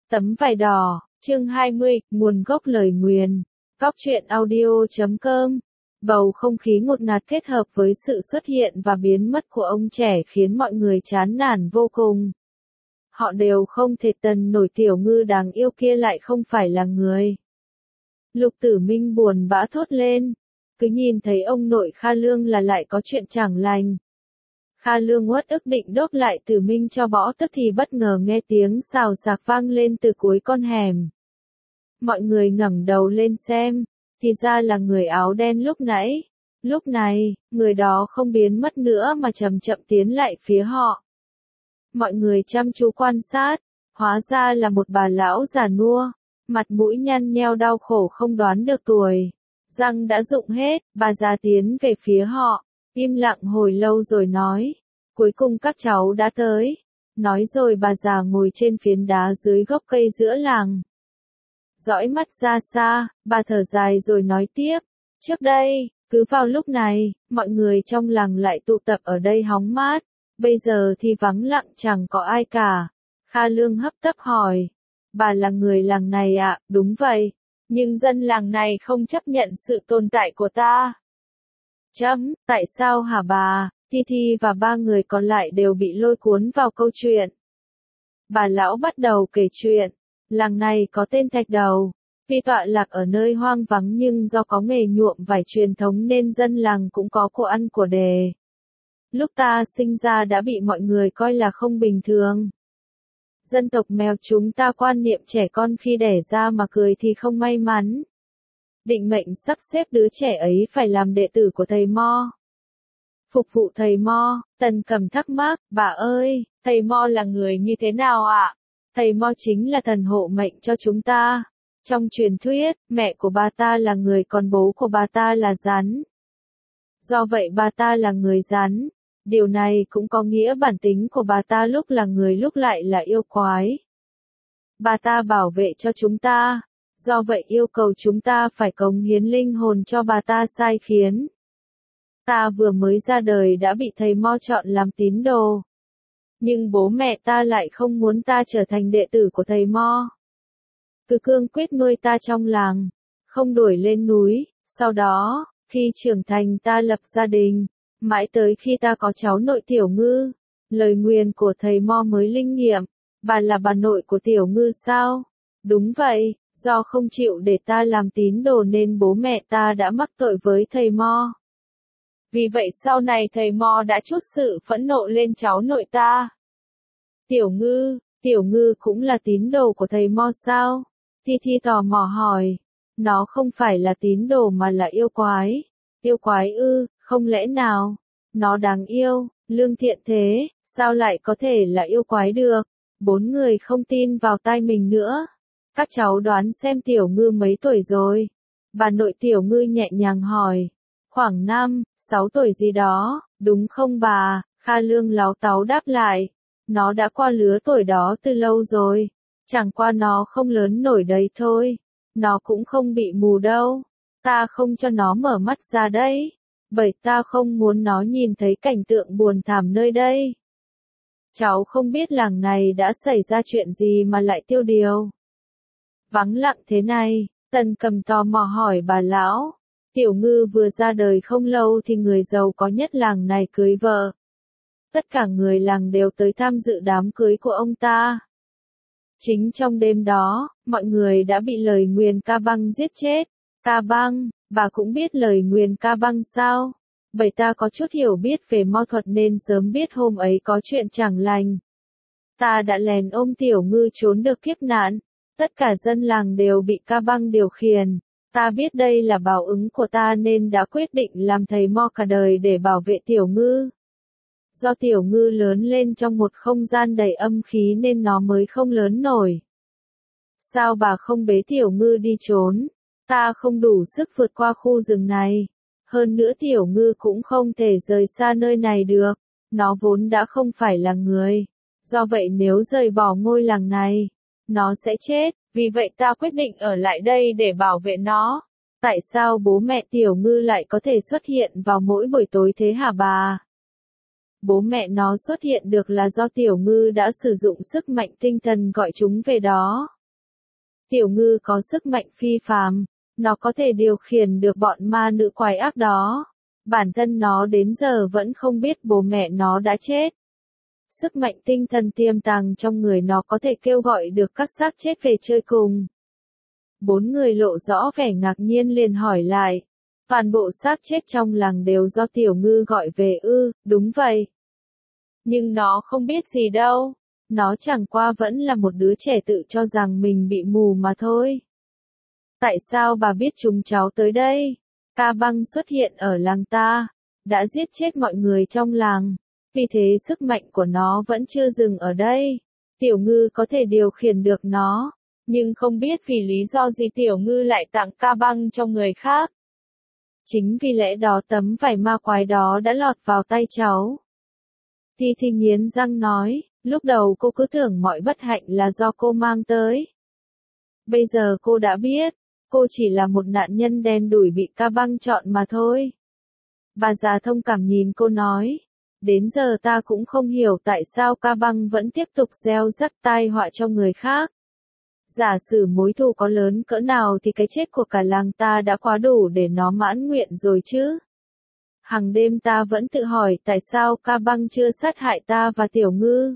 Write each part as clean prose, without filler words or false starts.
Tấm vải đỏ, chương 20, nguồn gốc lời nguyền. Góc truyện audio.com. Bầu không khí ngột ngạt kết hợp với sự xuất hiện và biến mất của ông trẻ khiến mọi người chán nản vô cùng. Họ đều không thể tần nổi tiểu ngư đáng yêu kia lại không phải là người. Lục Tử Minh buồn bã thốt lên. Cứ nhìn thấy ông nội Kha Lương là lại có chuyện chẳng lành. Kha Lương uất ức định đốt lại Tử Minh cho bỏ tức thì bất ngờ nghe tiếng xào xạc vang lên từ cuối con hẻm. Mọi người ngẩng đầu lên xem, thì ra là người áo đen lúc nãy. Lúc này, người đó không biến mất nữa mà chậm chậm tiến lại phía họ. Mọi người chăm chú quan sát, hóa ra là một bà lão già nua, mặt mũi nhăn nheo đau khổ không đoán được tuổi. Răng đã rụng hết, bà già tiến về phía họ, im lặng hồi lâu rồi nói, cuối cùng các cháu đã tới. Nói rồi bà già ngồi trên phiến đá dưới gốc cây giữa làng. Dõi mắt ra xa, bà thở dài rồi nói tiếp, trước đây, cứ vào lúc này, mọi người trong làng lại tụ tập ở đây hóng mát, bây giờ thì vắng lặng chẳng có ai cả. Kha Lương hấp tấp hỏi, bà là người làng này ạ? Đúng vậy, nhưng dân làng này không chấp nhận sự tồn tại của ta. Tại sao hả bà? Thi Thi và ba người còn lại đều bị lôi cuốn vào câu chuyện. Bà lão bắt đầu kể chuyện. Làng này có tên Thạch Đầu, tuy tọa lạc ở nơi hoang vắng nhưng do có nghề nhuộm vải truyền thống nên dân làng cũng có của ăn của đề. Lúc ta sinh ra đã bị mọi người coi là không bình thường. Dân tộc Mèo chúng ta quan niệm trẻ con khi đẻ ra mà cười thì không may mắn. Định mệnh sắp xếp đứa trẻ ấy phải làm đệ tử của thầy Mo. Phục vụ thầy Mo, Tần Cẩm thắc mắc, bà ơi, thầy Mo là người như thế nào ạ? Thầy Mo chính là thần hộ mệnh cho chúng ta. Trong truyền thuyết, mẹ của bà ta là người còn bố của bà ta là rắn. Do vậy bà ta là người rắn. Điều này cũng có nghĩa bản tính của bà ta lúc là người lúc lại là yêu quái. Bà ta bảo vệ cho chúng ta. Do vậy yêu cầu chúng ta phải cống hiến linh hồn cho bà ta sai khiến. Ta vừa mới ra đời đã bị thầy Mo chọn làm tín đồ. Nhưng bố mẹ ta lại không muốn ta trở thành đệ tử của thầy Mo. Cứ cương quyết nuôi ta trong làng, không đuổi lên núi. Sau đó, khi trưởng thành ta lập gia đình, mãi tới khi ta có cháu nội Tiểu Ngư, lời nguyền của thầy Mo mới linh nghiệm. Bà là bà nội của Tiểu Ngư sao? Đúng vậy, do không chịu để ta làm tín đồ nên bố mẹ ta đã mắc tội với thầy Mo. Vì vậy sau này thầy Mo đã trút sự phẫn nộ lên cháu nội ta. Tiểu Ngư cũng là tín đồ của thầy Mo sao? Thi Thi tò mò hỏi. Nó không phải là tín đồ mà là yêu quái. Yêu quái ư, không lẽ nào? Nó đáng yêu, lương thiện thế, sao lại có thể là yêu quái được? Bốn người không tin vào tai mình nữa. Các cháu đoán xem Tiểu Ngư mấy tuổi rồi? Bà nội Tiểu Ngư nhẹ nhàng hỏi. Khoảng 5, 6 tuổi gì đó, đúng không bà? Kha Lương láu táu đáp lại. Nó đã qua lứa tuổi đó từ lâu rồi. Chẳng qua nó không lớn nổi đấy thôi. Nó cũng không bị mù đâu. Ta không cho nó mở mắt ra đấy. Bởi ta không muốn nó nhìn thấy cảnh tượng buồn thảm nơi đây. Cháu không biết làng này đã xảy ra chuyện gì mà lại tiêu điều. Vắng lặng thế này, Tần Cẩm tò mò hỏi bà lão. Tiểu Ngư vừa ra đời không lâu thì người giàu có nhất làng này cưới vợ. Tất cả người làng đều tới tham dự đám cưới của ông ta. Chính trong đêm đó, mọi người đã bị lời nguyền Ca Băng giết chết. Ca Băng, bà cũng biết lời nguyền Ca Băng sao? Bởi ta có chút hiểu biết về ma thuật nên sớm biết hôm ấy có chuyện chẳng lành. Ta đã lén ôm Tiểu Ngư trốn được kiếp nạn. Tất cả dân làng đều bị Ca Băng điều khiển. Ta biết đây là báo ứng của ta nên đã quyết định làm thầy Mo cả đời để bảo vệ Tiểu Ngư. Do Tiểu Ngư lớn lên trong một không gian đầy âm khí nên nó mới không lớn nổi. Sao bà không bế Tiểu Ngư đi trốn? Ta không đủ sức vượt qua khu rừng này. Hơn nữa Tiểu Ngư cũng không thể rời xa nơi này được. Nó vốn đã không phải là người. Do vậy nếu rời bỏ ngôi làng này, nó sẽ chết. Vì vậy ta quyết định ở lại đây để bảo vệ nó. Tại sao bố mẹ Tiểu Ngư lại có thể xuất hiện vào mỗi buổi tối thế hả bà? Bố mẹ nó xuất hiện được là do Tiểu Ngư đã sử dụng sức mạnh tinh thần gọi chúng về đó. Tiểu ngư có sức mạnh phi phàm, nó có thể điều khiển được bọn ma nữ quái ác đó. Bản thân nó đến giờ vẫn không biết bố mẹ nó đã chết. Sức mạnh tinh thần tiềm tàng trong người nó có thể kêu gọi được các xác chết về chơi cùng. Bốn người lộ rõ vẻ ngạc nhiên liền hỏi lại. Toàn bộ xác chết trong làng đều do tiểu ngư gọi về ư, đúng vậy. Nhưng nó không biết gì đâu. Nó chẳng qua vẫn là một đứa trẻ tự cho rằng mình bị mù mà thôi. Tại sao bà biết chúng cháu tới đây? Ca băng xuất hiện ở làng ta, đã giết chết mọi người trong làng. Vì thế sức mạnh của nó vẫn chưa dừng ở đây. Tiểu ngư có thể điều khiển được nó, nhưng không biết vì lý do gì tiểu ngư lại tặng ca băng cho người khác. Chính vì lẽ đó tấm vải ma quái đó đã lọt vào tay cháu. Thi Thi nghiến răng nói, lúc đầu cô cứ tưởng mọi bất hạnh là do cô mang tới. Bây giờ cô đã biết, cô chỉ là một nạn nhân đen đủi bị ca băng chọn mà thôi. Bà già thông cảm nhìn cô nói, đến giờ ta cũng không hiểu tại sao ca băng vẫn tiếp tục gieo rắc tai họa cho người khác. Giả sử mối thù có lớn cỡ nào thì cái chết của cả làng ta đã quá đủ để nó mãn nguyện rồi chứ. Hàng đêm ta vẫn tự hỏi tại sao ca băng chưa sát hại ta và tiểu ngư.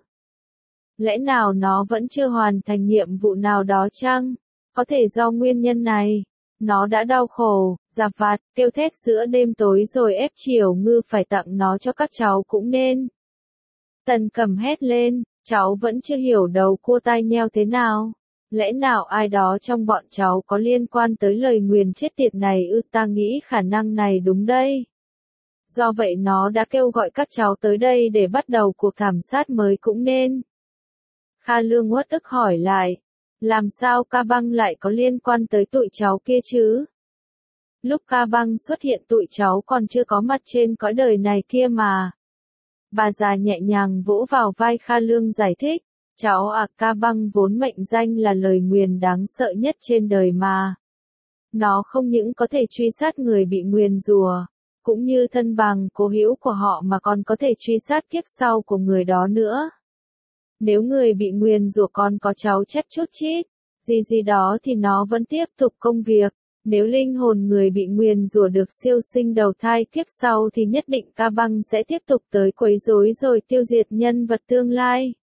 Lẽ nào nó vẫn chưa hoàn thành nhiệm vụ nào đó chăng? Có thể do nguyên nhân này. Nó đã đau khổ, giạp vặt, kêu thét giữa đêm tối rồi ép Triều Ngư phải tặng nó cho các cháu cũng nên. Tần Cẩm hét lên, cháu vẫn chưa hiểu đầu cua tai nheo thế nào. Lẽ nào ai đó trong bọn cháu có liên quan tới lời nguyền chết tiệt này ư? Ta nghĩ khả năng này đúng đây. Do vậy nó đã kêu gọi các cháu tới đây để bắt đầu cuộc thảm sát mới cũng nên. Kha Lương uất ức hỏi lại. Làm sao ca băng lại có liên quan tới tụi cháu kia chứ? Lúc ca băng xuất hiện tụi cháu còn chưa có mặt trên cõi đời này kia mà. Bà già nhẹ nhàng vỗ vào vai Kha Lương giải thích. Cháu à, ca băng vốn mệnh danh là lời nguyền đáng sợ nhất trên đời mà. Nó không những có thể truy sát người bị nguyền rủa, cũng như thân bằng cố hữu của họ mà còn có thể truy sát kiếp sau của người đó nữa. Nếu người bị nguyền rủa còn có cháu chép chút chít, gì đó thì nó vẫn tiếp tục công việc. Nếu linh hồn người bị nguyền rủa được siêu sinh đầu thai kiếp sau thì nhất định ca băng sẽ tiếp tục tới quấy rối rồi tiêu diệt nhân vật tương lai.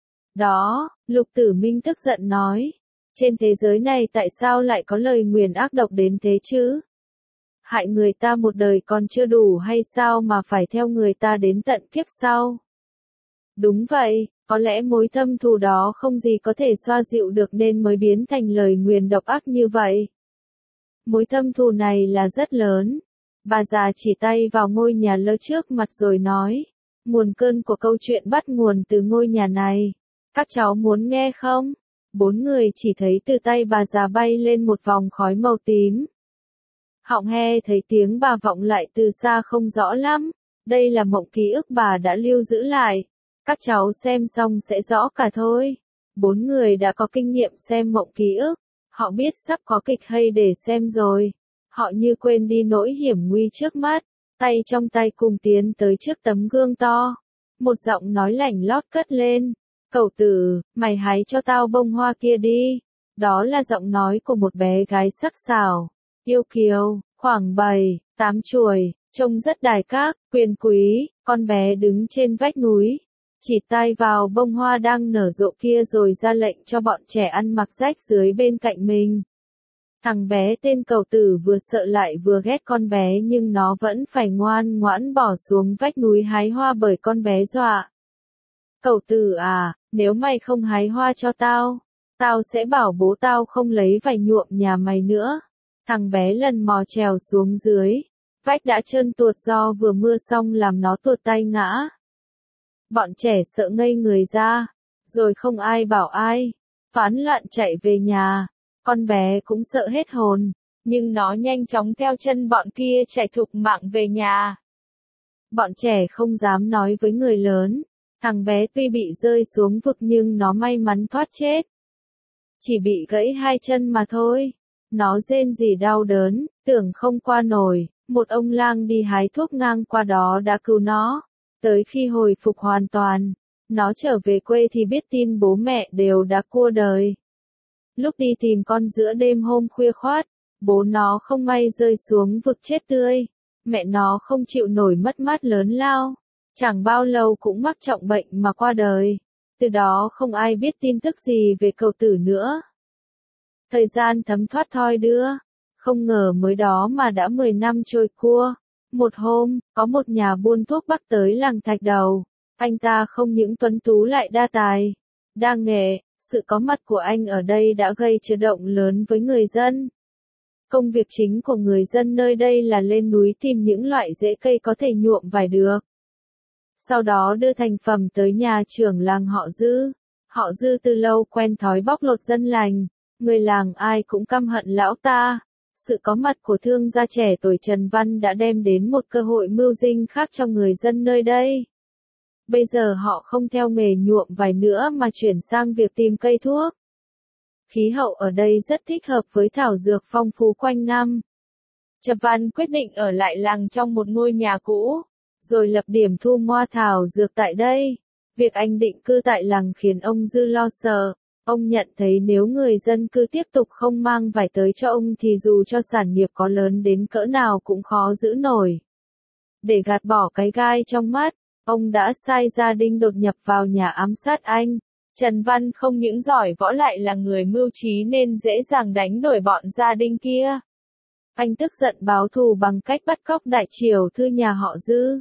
Đó, Lục Tử Minh tức giận nói. Trên thế giới này tại sao lại có lời nguyền ác độc đến thế chứ? Hại người ta một đời còn chưa đủ hay sao mà phải theo người ta đến tận kiếp sau? Đúng vậy, có lẽ mối thâm thù đó không gì có thể xoa dịu được nên mới biến thành lời nguyền độc ác như vậy. Mối thâm thù này là rất lớn. Bà già chỉ tay vào ngôi nhà lơ trước mặt rồi nói. Nguồn cơn của câu chuyện bắt nguồn từ ngôi nhà này. Các cháu muốn nghe không? Bốn người chỉ thấy từ tay bà già bay lên một vòng khói màu tím. Họng he thấy tiếng bà vọng lại từ xa không rõ lắm. Đây là mộng ký ức bà đã lưu giữ lại. Các cháu xem xong sẽ rõ cả thôi. Bốn người đã có kinh nghiệm xem mộng ký ức. Họ biết sắp có kịch hay để xem rồi. Họ như quên đi nỗi hiểm nguy trước mắt. Tay trong tay cùng tiến tới trước tấm gương to. Một giọng nói lảnh lót cất lên. Cẩu tử, mày hái cho tao bông hoa kia đi. Đó là giọng nói của một bé gái sắc sảo, yêu kiều, khoảng 7, 8 chuồi, trông rất đài các, quyền quý. Con bé đứng trên vách núi, chỉ tay vào bông hoa đang nở rộ kia rồi ra lệnh cho bọn trẻ ăn mặc rách dưới bên cạnh mình. Thằng bé tên Cẩu tử vừa sợ lại vừa ghét con bé nhưng nó vẫn phải ngoan ngoãn bỏ xuống vách núi hái hoa bởi con bé dọa. Cẩu tử à, nếu mày không hái hoa cho tao, tao sẽ bảo bố tao không lấy vải nhuộm nhà mày nữa. Thằng bé lần mò trèo xuống dưới. Vách đã trơn tuột do vừa mưa xong làm nó tuột tay ngã. Bọn trẻ sợ ngây người ra. Rồi không ai bảo ai. Phán loạn chạy về nhà. Con bé cũng sợ hết hồn. Nhưng nó nhanh chóng theo chân bọn kia chạy thục mạng về nhà. Bọn trẻ không dám nói với người lớn. Thằng bé tuy bị rơi xuống vực nhưng nó may mắn thoát chết. Chỉ bị gãy hai chân mà thôi. Nó rên rỉ đau đớn, tưởng không qua nổi. Một ông lang đi hái thuốc ngang qua đó đã cứu nó. Tới khi hồi phục hoàn toàn, nó trở về quê thì biết tin bố mẹ đều đã cua đời. Lúc đi tìm con giữa đêm hôm khuya khoát, bố nó không may rơi xuống vực chết tươi. Mẹ nó không chịu nổi mất mát lớn lao. Chẳng bao lâu cũng mắc trọng bệnh mà qua đời. Từ đó không ai biết tin tức gì về cậu tử nữa. Thời gian thấm thoát thoi đưa. Không ngờ mới đó mà đã 10 năm trôi qua. Một hôm, có một nhà buôn thuốc bắc tới làng Thạch Đầu. Anh ta không những tuấn tú lại đa tài, đa nghệ, sự có mặt của anh ở đây đã gây chấn động lớn với người dân. Công việc chính của người dân nơi đây là lên núi tìm những loại rễ cây có thể nhuộm vải được. Sau đó đưa thành phẩm tới nhà trưởng làng họ Dư. Họ Dư từ lâu quen thói bóc lột dân lành, người làng ai cũng căm hận lão ta. Sự có mặt của thương gia trẻ tuổi Trần Văn đã đem đến một cơ hội mưu sinh khác cho người dân nơi đây. Bây giờ họ không theo nghề nhuộm vải nữa mà chuyển sang việc tìm cây thuốc. Khí hậu ở đây rất thích hợp với thảo dược phong phú quanh năm. Trần Văn quyết định ở lại làng trong một ngôi nhà cũ, rồi lập điểm thu mua thảo dược tại đây. Việc anh định cư tại làng khiến ông Dư lo sợ. Ông nhận thấy nếu người dân cư tiếp tục không mang vải tới cho ông thì dù cho sản nghiệp có lớn đến cỡ nào cũng khó giữ nổi. Để gạt bỏ cái gai trong mắt, ông đã sai gia đình đột nhập vào nhà ám sát anh. Trần Văn không những giỏi võ lại là người mưu trí nên dễ dàng đánh đuổi bọn gia đình kia. Anh tức giận báo thù bằng cách bắt cóc đại tiểu thư nhà họ Dư.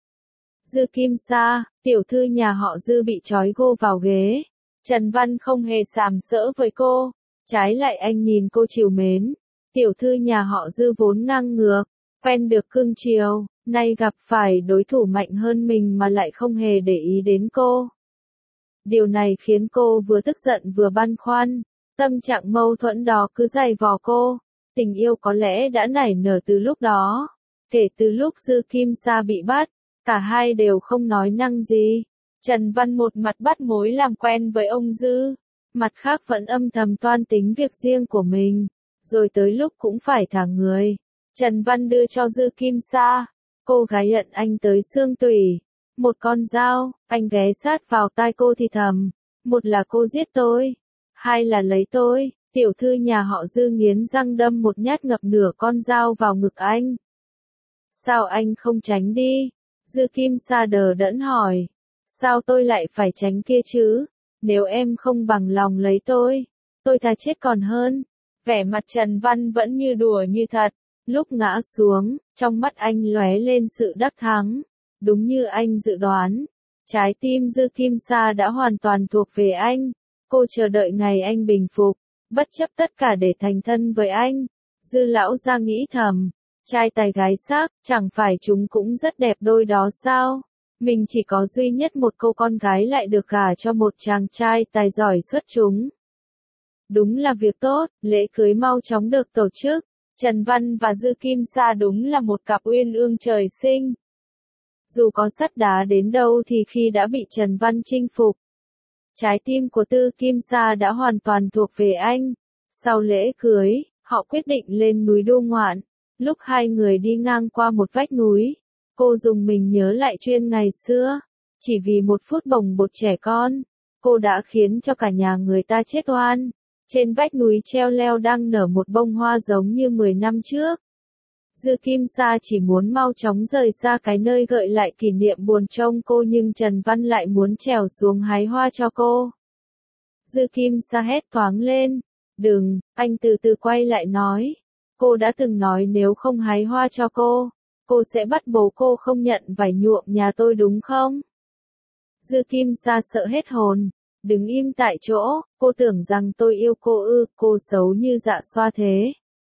Dư Kim Sa, tiểu thư nhà họ Dư bị trói gô vào ghế. Trần Văn không hề sàm sỡ với cô, trái lại anh nhìn cô trìu mến. Tiểu thư nhà họ Dư vốn ngang ngược, quen được cưng chiều, nay gặp phải đối thủ mạnh hơn mình mà lại không hề để ý đến cô. Điều này khiến cô vừa tức giận vừa băn khoăn, tâm trạng mâu thuẫn đó cứ giày vò cô. Tình yêu có lẽ đã nảy nở từ lúc đó. Kể từ lúc Dư Kim Sa bị bắt, cả hai đều không nói năng gì. Trần Văn một mặt bắt mối làm quen với ông Dư, mặt khác vẫn âm thầm toan tính việc riêng của mình, rồi tới lúc cũng phải thả người. Trần Văn đưa cho Dư Kim Sa, cô gái nhận anh tới xương tủy, một con dao, anh ghé sát vào tai cô thì thầm, một là cô giết tôi, hai là lấy tôi. Tiểu thư nhà họ Dư nghiến răng đâm một nhát ngập nửa con dao vào ngực anh. Sao anh không tránh đi? Dư Kim Sa đờ đẫn hỏi. Sao tôi lại phải tránh kia chứ? Nếu em không bằng lòng lấy tôi thà chết còn hơn. Vẻ mặt Trần Văn vẫn như đùa như thật. Lúc ngã xuống, trong mắt anh lóe lên sự đắc thắng. Đúng như anh dự đoán. Trái tim Dư Kim Sa đã hoàn toàn thuộc về anh. Cô chờ đợi ngày anh bình phục, bất chấp tất cả để thành thân với anh. Dư lão ra nghĩ thầm. Trai tài gái sắc, chẳng phải chúng cũng rất đẹp đôi đó sao? Mình chỉ có duy nhất một cô con gái lại được gả cho một chàng trai tài giỏi xuất chúng. Đúng là việc tốt, lễ cưới mau chóng được tổ chức. Trần Văn và Dư Kim Sa đúng là một cặp uyên ương trời sinh. Dù có sắt đá đến đâu thì khi đã bị Trần Văn chinh phục, trái tim của Dư Kim Sa đã hoàn toàn thuộc về anh. Sau lễ cưới, họ quyết định lên núi du ngoạn. Lúc hai người đi ngang qua một vách núi, cô dùng mình nhớ lại chuyện ngày xưa. Chỉ vì một phút bồng bột trẻ con, cô đã khiến cho cả nhà người ta chết oan. Trên vách núi treo leo đang nở một bông hoa giống như 10 năm trước. Dư Kim Sa chỉ muốn mau chóng rời xa cái nơi gợi lại kỷ niệm buồn trông cô, nhưng Trần Văn lại muốn trèo xuống hái hoa cho cô. Dư Kim Sa hét toáng lên. Đừng, anh từ từ quay lại nói. Cô đã từng nói nếu không hái hoa cho cô sẽ bắt bố cô không nhận vải nhuộm nhà tôi đúng không? Dư Kim Sa sợ hết hồn, đứng im tại chỗ, cô tưởng rằng tôi yêu cô ư, cô xấu như dạ xoa thế.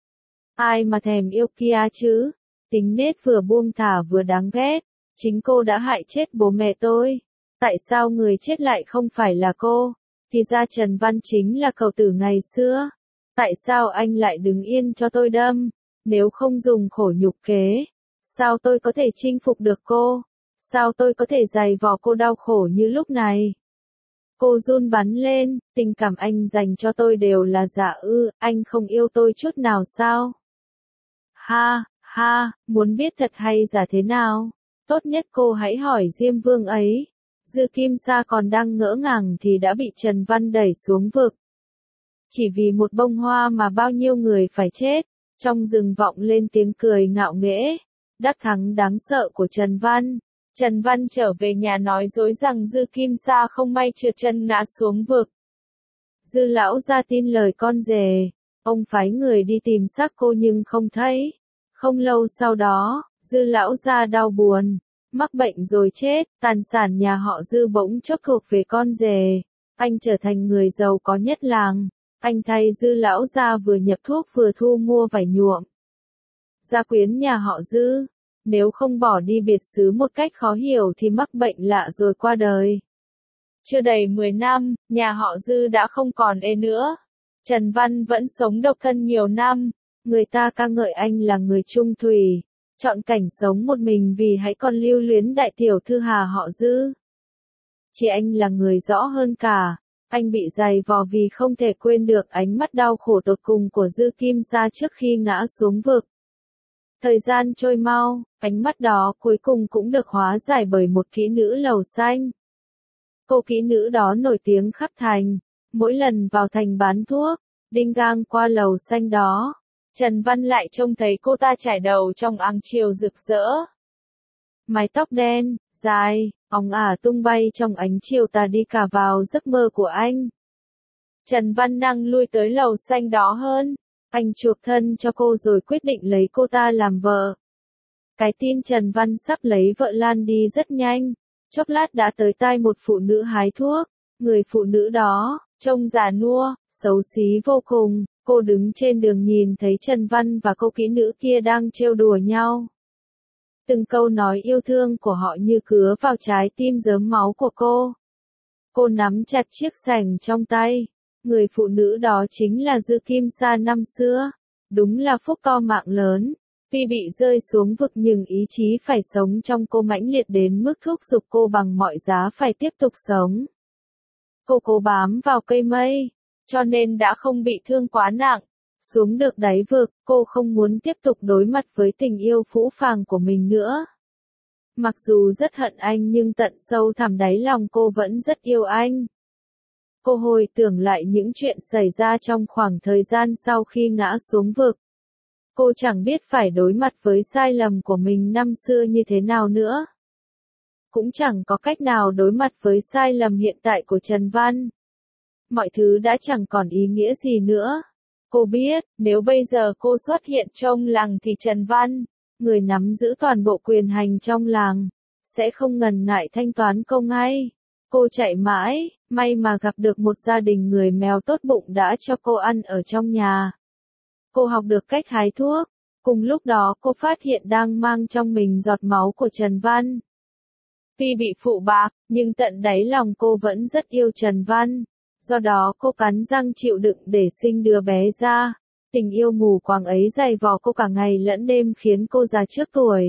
Ai mà thèm yêu kia chứ, tính nết vừa buông thả vừa đáng ghét, chính cô đã hại chết bố mẹ tôi. Tại sao người chết lại không phải là cô? Thì ra Trần Văn chính là cậu tử ngày xưa. Tại sao anh lại đứng yên cho tôi đâm? Nếu không dùng khổ nhục kế, sao tôi có thể chinh phục được cô? Sao tôi có thể giày vò cô đau khổ như lúc này? Cô run bắn lên, tình cảm anh dành cho tôi đều là giả ư, anh không yêu tôi chút nào sao? Ha, ha, muốn biết thật hay giả thế nào? Tốt nhất cô hãy hỏi Diêm Vương ấy. Dư Kim Sa còn đang ngỡ ngàng thì đã bị Trần Văn đẩy xuống vực. Chỉ vì một bông hoa mà bao nhiêu người phải chết. Trong rừng vọng lên tiếng cười ngạo nghễ. Đắc thắng đáng sợ của Trần Văn. Trần Văn trở về nhà nói dối rằng Dư Kim Sa không may trượt chân ngã xuống vực. Dư lão ra tin lời con rể. Ông phái người đi tìm xác cô nhưng không thấy. Không lâu sau đó, Dư lão ra đau buồn, mắc bệnh rồi chết, tài sản nhà họ Dư bỗng chốc thuộc về con rể. Anh trở thành người giàu có nhất làng. Anh thay Dư lão ra vừa nhập thuốc vừa thu mua vải nhuộm. Gia quyến nhà họ Dư, nếu không bỏ đi biệt xứ một cách khó hiểu thì mắc bệnh lạ rồi qua đời. Chưa đầy 10 năm, nhà họ Dư đã không còn ê nữa. Trần Văn vẫn sống độc thân nhiều năm. Người ta ca ngợi anh là người trung thủy, chọn cảnh sống một mình vì hãy còn lưu luyến đại tiểu thư Hà họ Dư. Chỉ anh là người rõ hơn cả. Anh bị dày vò vì không thể quên được ánh mắt đau khổ tột cùng của Dư Kim Sa trước khi ngã xuống vực. Thời gian trôi mau, ánh mắt đó cuối cùng cũng được hóa giải bởi một kỹ nữ lầu xanh. Cô kỹ nữ đó nổi tiếng khắp thành. Mỗi lần vào thành bán thuốc, đinh gang qua lầu xanh đó, Trần Văn lại trông thấy cô ta trải đầu trong áng chiều rực rỡ. Mái tóc đen, dài, óng ả tung bay trong ánh chiều tà đi cả vào giấc mơ của anh. Trần Văn năng lui tới lầu xanh đó hơn. Anh chuộc thân cho cô rồi quyết định lấy cô ta làm vợ. Cái tin Trần Văn sắp lấy vợ lan đi rất nhanh. Chốc lát đã tới tai một phụ nữ hái thuốc. Người phụ nữ đó, trông già nua, xấu xí vô cùng. Cô đứng trên đường nhìn thấy Trần Văn và cô kỹ nữ kia đang trêu đùa nhau. Từng câu nói yêu thương của họ như cứa vào trái tim rớm máu của cô. Cô nắm chặt chiếc sành trong tay. Người phụ nữ đó chính là Dư Kim Sa năm xưa. Đúng là phúc to mạng lớn. Tuy bị rơi xuống vực nhưng ý chí phải sống trong cô mãnh liệt đến mức thúc giục cô bằng mọi giá phải tiếp tục sống. Cô cố bám vào cây mây, cho nên đã không bị thương quá nặng. Xuống được đáy vực, cô không muốn tiếp tục đối mặt với tình yêu phũ phàng của mình nữa. Mặc dù rất hận anh nhưng tận sâu thẳm đáy lòng cô vẫn rất yêu anh. Cô hồi tưởng lại những chuyện xảy ra trong khoảng thời gian sau khi ngã xuống vực. Cô chẳng biết phải đối mặt với sai lầm của mình năm xưa như thế nào nữa. Cũng chẳng có cách nào đối mặt với sai lầm hiện tại của Trần Văn. Mọi thứ đã chẳng còn ý nghĩa gì nữa. Cô biết, nếu bây giờ cô xuất hiện trong làng thì Trần Văn, người nắm giữ toàn bộ quyền hành trong làng, sẽ không ngần ngại thanh toán cô ngay. Cô chạy mãi, may mà gặp được một gia đình người mèo tốt bụng đã cho cô ăn ở trong nhà. Cô học được cách hái thuốc. Cùng lúc đó cô phát hiện đang mang trong mình giọt máu của Trần Văn. Tuy bị phụ bạc, nhưng tận đáy lòng cô vẫn rất yêu Trần Văn. Do đó cô cắn răng chịu đựng để sinh đứa bé ra. Tình yêu mù quáng ấy dày vò cô cả ngày lẫn đêm khiến cô già trước tuổi.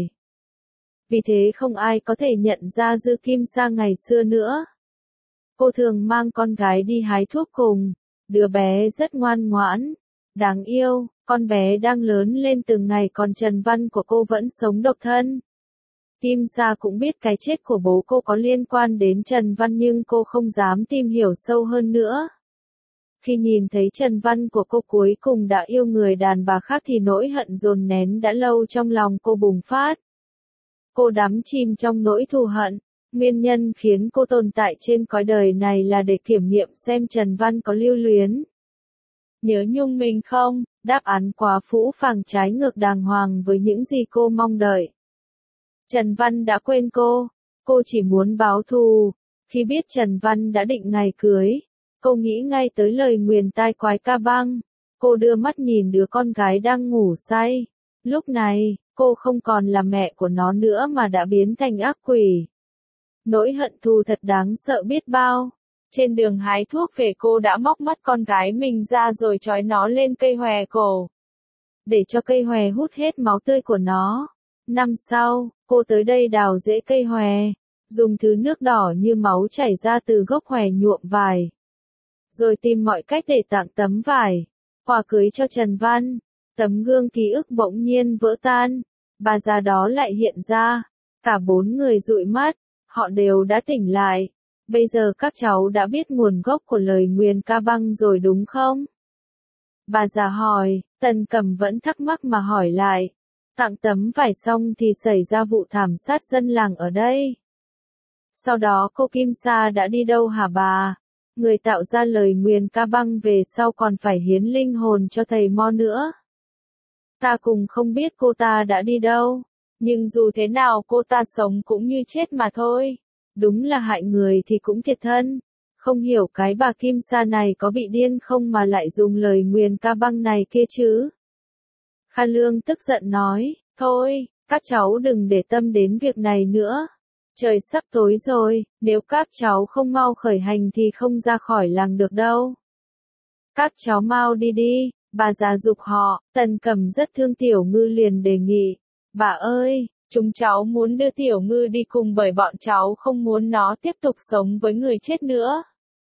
Vì thế không ai có thể nhận ra Dư Kim Sa ngày xưa nữa. Cô thường mang con gái đi hái thuốc cùng. Đứa bé rất ngoan ngoãn, đáng yêu, con bé đang lớn lên từng ngày còn Trần Văn của cô vẫn sống độc thân. Kim Sa cũng biết cái chết của bố cô có liên quan đến Trần Văn nhưng cô không dám tìm hiểu sâu hơn nữa. Khi nhìn thấy Trần Văn của cô cuối cùng đã yêu người đàn bà khác thì nỗi hận dồn nén đã lâu trong lòng cô bùng phát. Cô đắm chìm trong nỗi thù hận. Nguyên nhân khiến cô tồn tại trên cõi đời này là để kiểm nghiệm xem Trần Văn có lưu luyến nhớ nhung mình không. Đáp án quá phũ phàng trái ngược đàng hoàng với những gì cô mong đợi. Trần Văn đã quên cô chỉ muốn báo thù. Khi biết Trần Văn đã định ngày cưới, cô nghĩ ngay tới lời nguyền tai quái ca băng. Cô đưa mắt nhìn đứa con gái đang ngủ say. Lúc này, cô không còn là mẹ của nó nữa mà đã biến thành ác quỷ. Nỗi hận thù thật đáng sợ biết bao. Trên đường hái thuốc về cô đã móc mắt con gái mình ra rồi trói nó lên cây hòe cổ. Để cho cây hòe hút hết máu tươi của nó. Năm sau, cô tới đây đào rễ cây hòe, dùng thứ nước đỏ như máu chảy ra từ gốc hòe nhuộm vải. Rồi tìm mọi cách để tặng tấm vải, quà cưới cho Trần Văn. Tấm gương ký ức bỗng nhiên vỡ tan. Bà già đó lại hiện ra. Cả bốn người dụi mắt, họ đều đã tỉnh lại. Bây giờ các cháu đã biết nguồn gốc của lời nguyền ca băng rồi đúng không? Bà già hỏi, Tần Cẩm vẫn thắc mắc mà hỏi lại. Tặng tấm vải xong thì xảy ra vụ thảm sát dân làng ở đây. Sau đó cô Kim Sa đã đi đâu hả bà? Người tạo ra lời nguyền ca băng về sau còn phải hiến linh hồn cho thầy Mo nữa. Ta cùng không biết cô ta đã đi đâu. Nhưng dù thế nào cô ta sống cũng như chết mà thôi. Đúng là hại người thì cũng thiệt thân. Không hiểu cái bà Kim Sa này có bị điên không mà lại dùng lời nguyền ca băng này kia chứ. Kha Lương tức giận nói, thôi, các cháu đừng để tâm đến việc này nữa. Trời sắp tối rồi, nếu các cháu không mau khởi hành thì không ra khỏi làng được đâu. Các cháu mau đi đi, bà già giục họ. Tần Cẩm rất thương Tiểu Ngư liền đề nghị. Bà ơi, chúng cháu muốn đưa Tiểu Ngư đi cùng bởi bọn cháu không muốn nó tiếp tục sống với người chết nữa.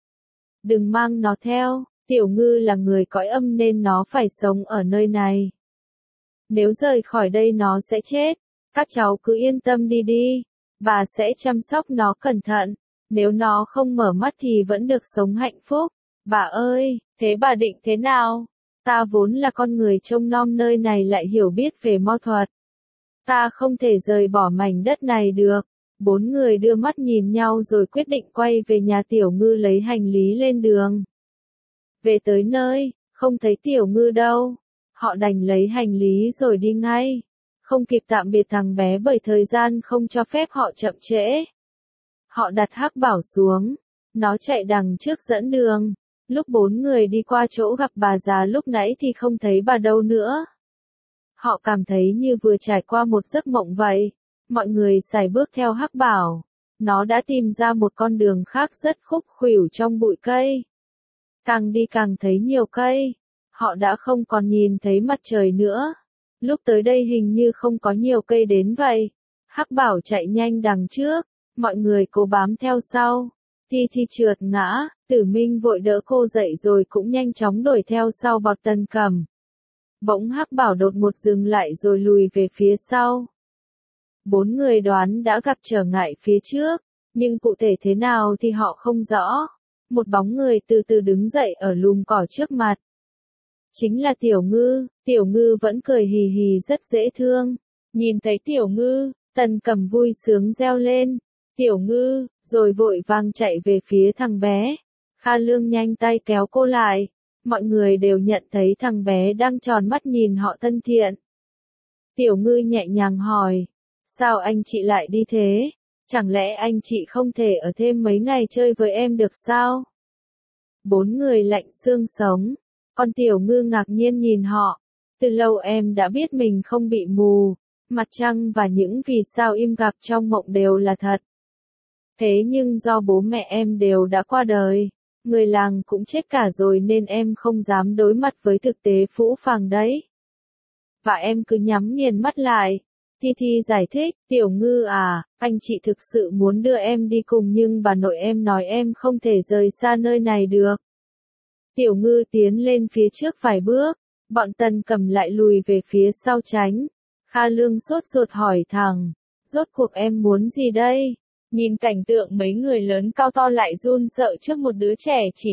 Đừng mang nó theo, Tiểu Ngư là người cõi âm nên nó phải sống ở nơi này. Nếu rời khỏi đây nó sẽ chết, các cháu cứ yên tâm đi đi, bà sẽ chăm sóc nó cẩn thận, nếu nó không mở mắt thì vẫn được sống hạnh phúc. Bà ơi, thế bà định thế nào? Ta vốn là con người trông nom nơi này lại hiểu biết về mo thuật. Ta không thể rời bỏ mảnh đất này được. Bốn người đưa mắt nhìn nhau rồi quyết định quay về nhà Tiểu Ngư lấy hành lý lên đường. Về tới nơi, không thấy Tiểu Ngư đâu. Họ đành lấy hành lý rồi đi ngay. Không kịp tạm biệt thằng bé bởi thời gian không cho phép họ chậm trễ. Họ đặt Hắc Bảo xuống. Nó chạy đằng trước dẫn đường. Lúc bốn người đi qua chỗ gặp bà già lúc nãy thì không thấy bà đâu nữa. Họ cảm thấy như vừa trải qua một giấc mộng vậy. Mọi người sải bước theo Hắc Bảo. Nó đã tìm ra một con đường khác rất khúc khuỷu trong bụi cây. Càng đi càng thấy nhiều cây. Họ đã không còn nhìn thấy mặt trời nữa. Lúc tới đây hình như không có nhiều cây đến vậy. Hắc Bảo chạy nhanh đằng trước. Mọi người cố bám theo sau. Thi Thi trượt ngã. Tử Minh vội đỡ cô dậy rồi cũng nhanh chóng đuổi theo sau bọt Tần Cẩm. Bỗng Hắc Bảo đột ngột dừng lại rồi lùi về phía sau. Bốn người đoán đã gặp trở ngại phía trước, nhưng cụ thể thế nào thì họ không rõ. Một bóng người từ từ đứng dậy ở lùm cỏ trước mặt. Chính là Tiểu Ngư vẫn cười hì hì rất dễ thương. Nhìn thấy Tiểu Ngư, Tần Cẩm vui sướng reo lên. Tiểu Ngư, rồi vội vàng chạy về phía thằng bé. Kha Lương nhanh tay kéo cô lại. Mọi người đều nhận thấy thằng bé đang tròn mắt nhìn họ thân thiện. Tiểu Ngư nhẹ nhàng hỏi. Sao anh chị lại đi thế? Chẳng lẽ anh chị không thể ở thêm mấy ngày chơi với em được sao? Bốn người lạnh xương sống. Con Tiểu Ngư ngạc nhiên nhìn họ. Từ lâu em đã biết mình không bị mù. Mặt trăng và những vì sao im gặp trong mộng đều là thật. Thế nhưng do bố mẹ em đều đã qua đời, người làng cũng chết cả rồi nên em không dám đối mặt với thực tế phũ phàng đấy. Và em cứ nhắm nghiền mắt lại. Thi Thi giải thích, Tiểu Ngư à, anh chị thực sự muốn đưa em đi cùng nhưng bà nội em nói em không thể rời xa nơi này được. Tiểu Ngư tiến lên phía trước vài bước, bọn Tần Cẩm lại lùi về phía sau tránh. Kha Lương sốt ruột hỏi thằng, rốt cuộc em muốn gì đây? Nhìn cảnh tượng mấy người lớn cao to lại run sợ trước một đứa trẻ chỉ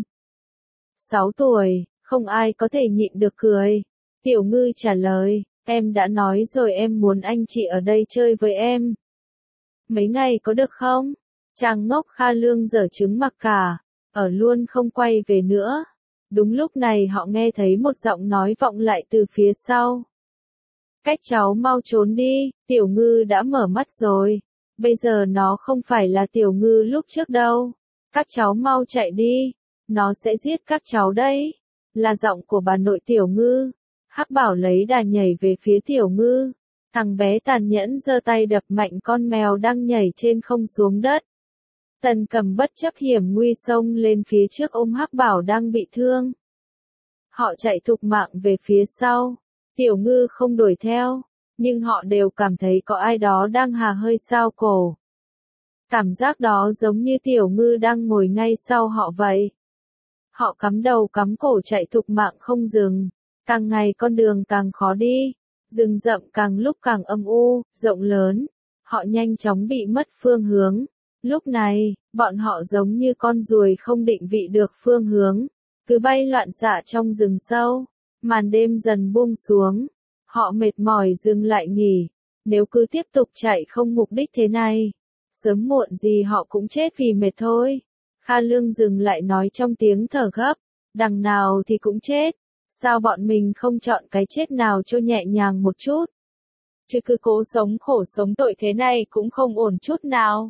6 tuổi, không ai có thể nhịn được cười. Tiểu Ngư trả lời, em đã nói rồi em muốn anh chị ở đây chơi với em. Mấy ngày có được không? Chàng ngốc Kha Lương giở trứng mặc cả, ở luôn không quay về nữa. Đúng lúc này họ nghe thấy một giọng nói vọng lại từ phía sau. Các cháu mau trốn đi, Tiểu Ngư đã mở mắt rồi. Bây giờ nó không phải là Tiểu Ngư lúc trước đâu. Các cháu mau chạy đi, nó sẽ giết các cháu đấy. Là giọng của bà nội Tiểu Ngư. Hắc Bảo lấy đà nhảy về phía Tiểu Ngư. Thằng bé tàn nhẫn giơ tay đập mạnh con mèo đang nhảy trên không xuống đất. Tần Cẩm bất chấp hiểm nguy xông lên phía trước ôm Hắc Bảo đang bị thương. Họ chạy thục mạng về phía sau. Tiểu Ngư không đuổi theo, nhưng họ đều cảm thấy có ai đó đang hà hơi sao cổ. Cảm giác đó giống như Tiểu Ngư đang ngồi ngay sau họ vậy. Họ cắm đầu cắm cổ chạy thục mạng không dừng. Càng ngày con đường càng khó đi. Rừng rậm càng lúc càng âm u, rộng lớn. Họ nhanh chóng bị mất phương hướng. Lúc này, bọn họ giống như con ruồi không định vị được phương hướng. cứ bay loạn xạ trong rừng sâu. Màn đêm dần buông xuống, họ mệt mỏi dừng lại nghỉ. Nếu cứ tiếp tục chạy không mục đích thế này, sớm muộn gì họ cũng chết vì mệt thôi. Kha Lương dừng lại nói trong tiếng thở gấp, đằng nào thì cũng chết, sao bọn mình không chọn cái chết nào cho nhẹ nhàng một chút? Chứ cứ cố sống khổ sống tội thế này cũng không ổn chút nào.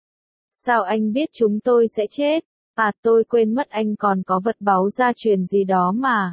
Sao anh biết chúng tôi sẽ chết? À, tôi quên mất anh còn có vật báu gia truyền gì đó mà.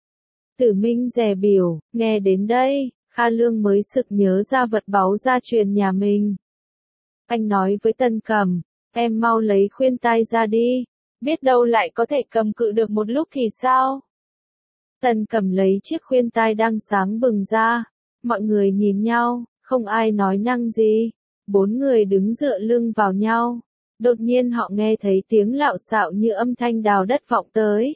Tử Minh dè bỉu, nghe đến đây, Kha Lương mới sực nhớ ra vật báu gia truyền nhà mình. Anh nói với Tân Cầm, em mau lấy khuyên tai ra đi, biết đâu lại có thể cầm cự được một lúc thì sao? Tân Cầm lấy chiếc khuyên tai đang sáng bừng ra, mọi người nhìn nhau, không ai nói năng gì, bốn người đứng dựa lưng vào nhau. Đột nhiên họ nghe thấy tiếng lạo xạo như âm thanh đào đất vọng tới.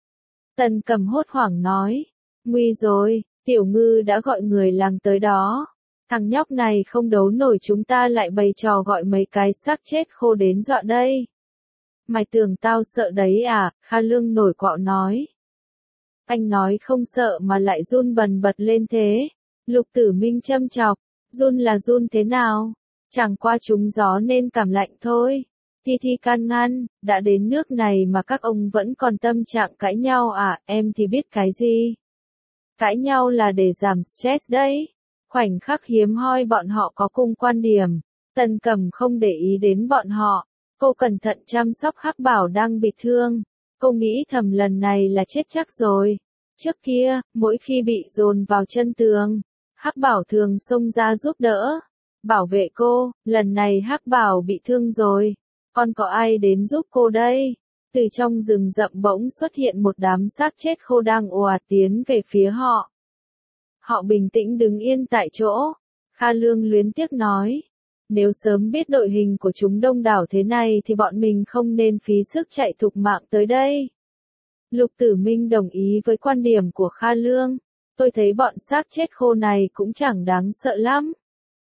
Tân Cầm hốt hoảng nói, nguy rồi, Tiểu Ngư đã gọi người làng tới đó. Thằng nhóc này không đấu nổi chúng ta lại bày trò gọi mấy cái xác chết khô đến dọa đây. Mày tưởng tao sợ đấy à? Kha Lương nổi quạo nói. Anh nói không sợ mà lại run bần bật lên thế. Lục Tử Minh châm chọc, run là run thế nào? Chẳng qua trúng gió nên cảm lạnh thôi. Thi Thi can ngăn, đã đến nước này mà các ông vẫn còn tâm trạng cãi nhau à? Em thì biết cái gì? Cãi nhau là để giảm stress đấy. Khoảnh khắc hiếm hoi bọn họ có cùng quan điểm. Tân Cầm không để ý đến bọn họ. Cô cẩn thận chăm sóc Hắc Bảo đang bị thương. Cô nghĩ thầm lần này là chết chắc rồi. Trước kia, mỗi khi bị dồn vào chân tường, Hắc Bảo thường xông ra giúp đỡ, bảo vệ cô. Lần này Hắc Bảo bị thương rồi, còn có ai đến giúp cô đây? Từ trong rừng rậm bỗng xuất hiện một đám xác chết khô đang ồ ạt tiến về phía họ. Họ bình tĩnh đứng yên tại chỗ. Kha Lương luyến tiếc nói, nếu sớm biết đội hình của chúng đông đảo thế này thì bọn mình không nên phí sức chạy thục mạng tới đây. Lục Tử Minh đồng ý với quan điểm của Kha Lương. Tôi thấy bọn xác chết khô này cũng chẳng đáng sợ lắm.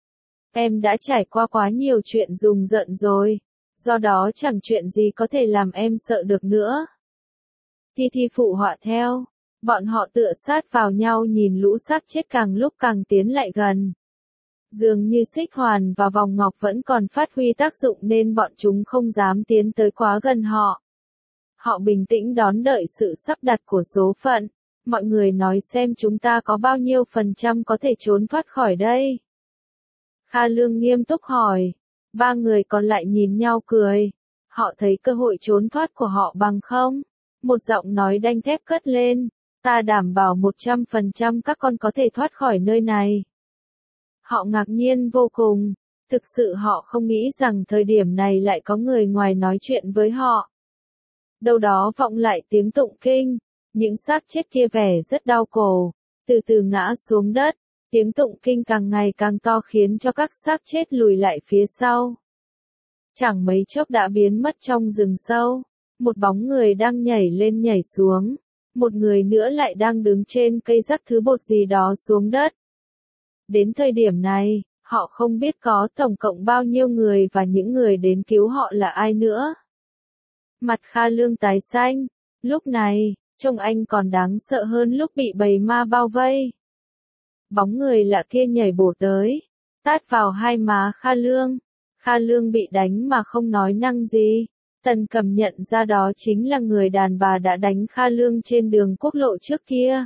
Em đã trải qua quá nhiều chuyện rùng rợn rồi, do đó chẳng chuyện gì có thể làm em sợ được nữa. Thi Thi phụ họa theo. Bọn họ tựa sát vào nhau nhìn lũ xác chết càng lúc càng tiến lại gần. Dường như xích hoàn và vòng ngọc vẫn còn phát huy tác dụng nên bọn chúng không dám tiến tới quá gần họ. Họ bình tĩnh đón đợi sự sắp đặt của số phận. Mọi người nói xem chúng ta có bao nhiêu % có thể trốn thoát khỏi đây? Kha Lương nghiêm túc hỏi. Ba người còn lại nhìn nhau cười. Họ thấy cơ hội trốn thoát của họ bằng không? Một giọng nói đanh thép cất lên. Ta đảm bảo 100% các con có thể thoát khỏi nơi này. Họ ngạc nhiên vô cùng. Thực sự họ không nghĩ rằng thời điểm này lại có người ngoài nói chuyện với họ. Đâu đó vọng lại tiếng tụng kinh. Những xác chết kia vẻ rất đau cổ, từ từ ngã xuống đất. Tiếng tụng kinh càng ngày càng to khiến cho các xác chết lùi lại phía sau. Chẳng mấy chốc đã biến mất trong rừng sâu. Một bóng người đang nhảy lên nhảy xuống. Một người nữa lại đang đứng trên cây rắc thứ bột gì đó xuống đất. Đến thời điểm này, họ không biết có tổng cộng bao nhiêu người và những người đến cứu họ là ai nữa. Mặt Kha Lương tái xanh. Lúc này, trông anh còn đáng sợ hơn lúc bị bầy ma bao vây. Bóng người lạ kia nhảy bổ tới, tát vào hai má Kha Lương. Kha Lương bị đánh mà không nói năng gì. Tần Cầm nhận ra đó chính là người đàn bà đã đánh Kha Lương trên đường quốc lộ trước kia.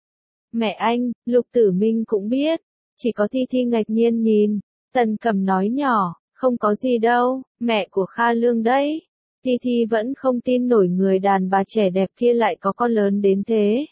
Mẹ anh, Lục Tử Minh cũng biết. Chỉ có Thi Thi ngạc nhiên nhìn. Tần Cầm nói nhỏ, không có gì đâu, mẹ của Kha Lương đấy. Thi Thi vẫn không tin nổi người đàn bà trẻ đẹp kia lại có con lớn đến thế.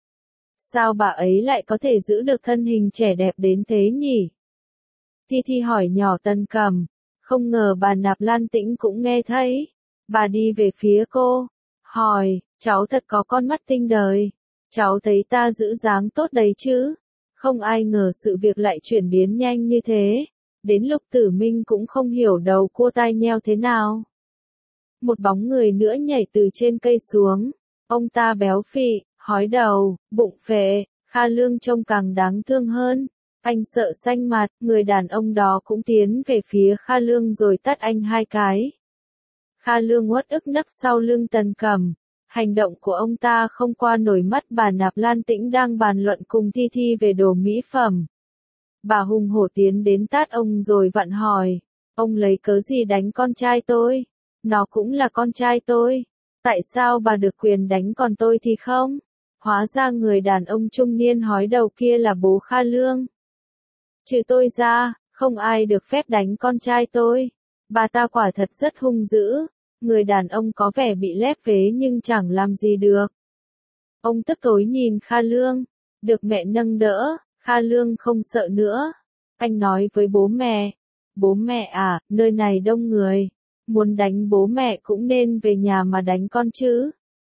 Sao bà ấy lại có thể giữ được thân hình trẻ đẹp đến thế nhỉ? Thi Thi hỏi nhỏ Tần Cầm. Không ngờ bà Nạp Lan Tĩnh cũng nghe thấy. Bà đi về phía cô, hỏi, cháu thật có con mắt tinh đời. Cháu thấy ta giữ dáng tốt đấy chứ? Không ai ngờ sự việc lại chuyển biến nhanh như thế. Đến Lục Tử Minh cũng không hiểu đầu cua tai nheo thế nào. Một bóng người nữa nhảy từ trên cây xuống. Ông ta béo phì, hói đầu, bụng phệ. Kha Lương trông càng đáng thương hơn. Anh sợ xanh mặt, người đàn ông đó cũng tiến về phía Kha Lương rồi tát anh hai cái. Kha Lương uất ức nấp sau lưng Tần Cầm. Hành động của ông ta không qua nổi mắt bà Nạp Lan Tĩnh đang bàn luận cùng Thi Thi về đồ mỹ phẩm. Bà hùng hổ tiến đến tát ông rồi vặn hỏi, ông lấy cớ gì đánh con trai tôi? Nó cũng là con trai tôi. Tại sao bà được quyền đánh còn tôi thì không? Hóa ra người đàn ông trung niên hói đầu kia là bố Kha Lương. Trừ tôi ra, không ai được phép đánh con trai tôi. Bà ta quả thật rất hung dữ. Người đàn ông có vẻ bị lép vế nhưng chẳng làm gì được. Ông tức tối nhìn Kha Lương. Được mẹ nâng đỡ, Kha Lương không sợ nữa. Anh nói với bố mẹ. Bố mẹ à, nơi này đông người. Muốn đánh bố mẹ cũng nên về nhà mà đánh con chứ.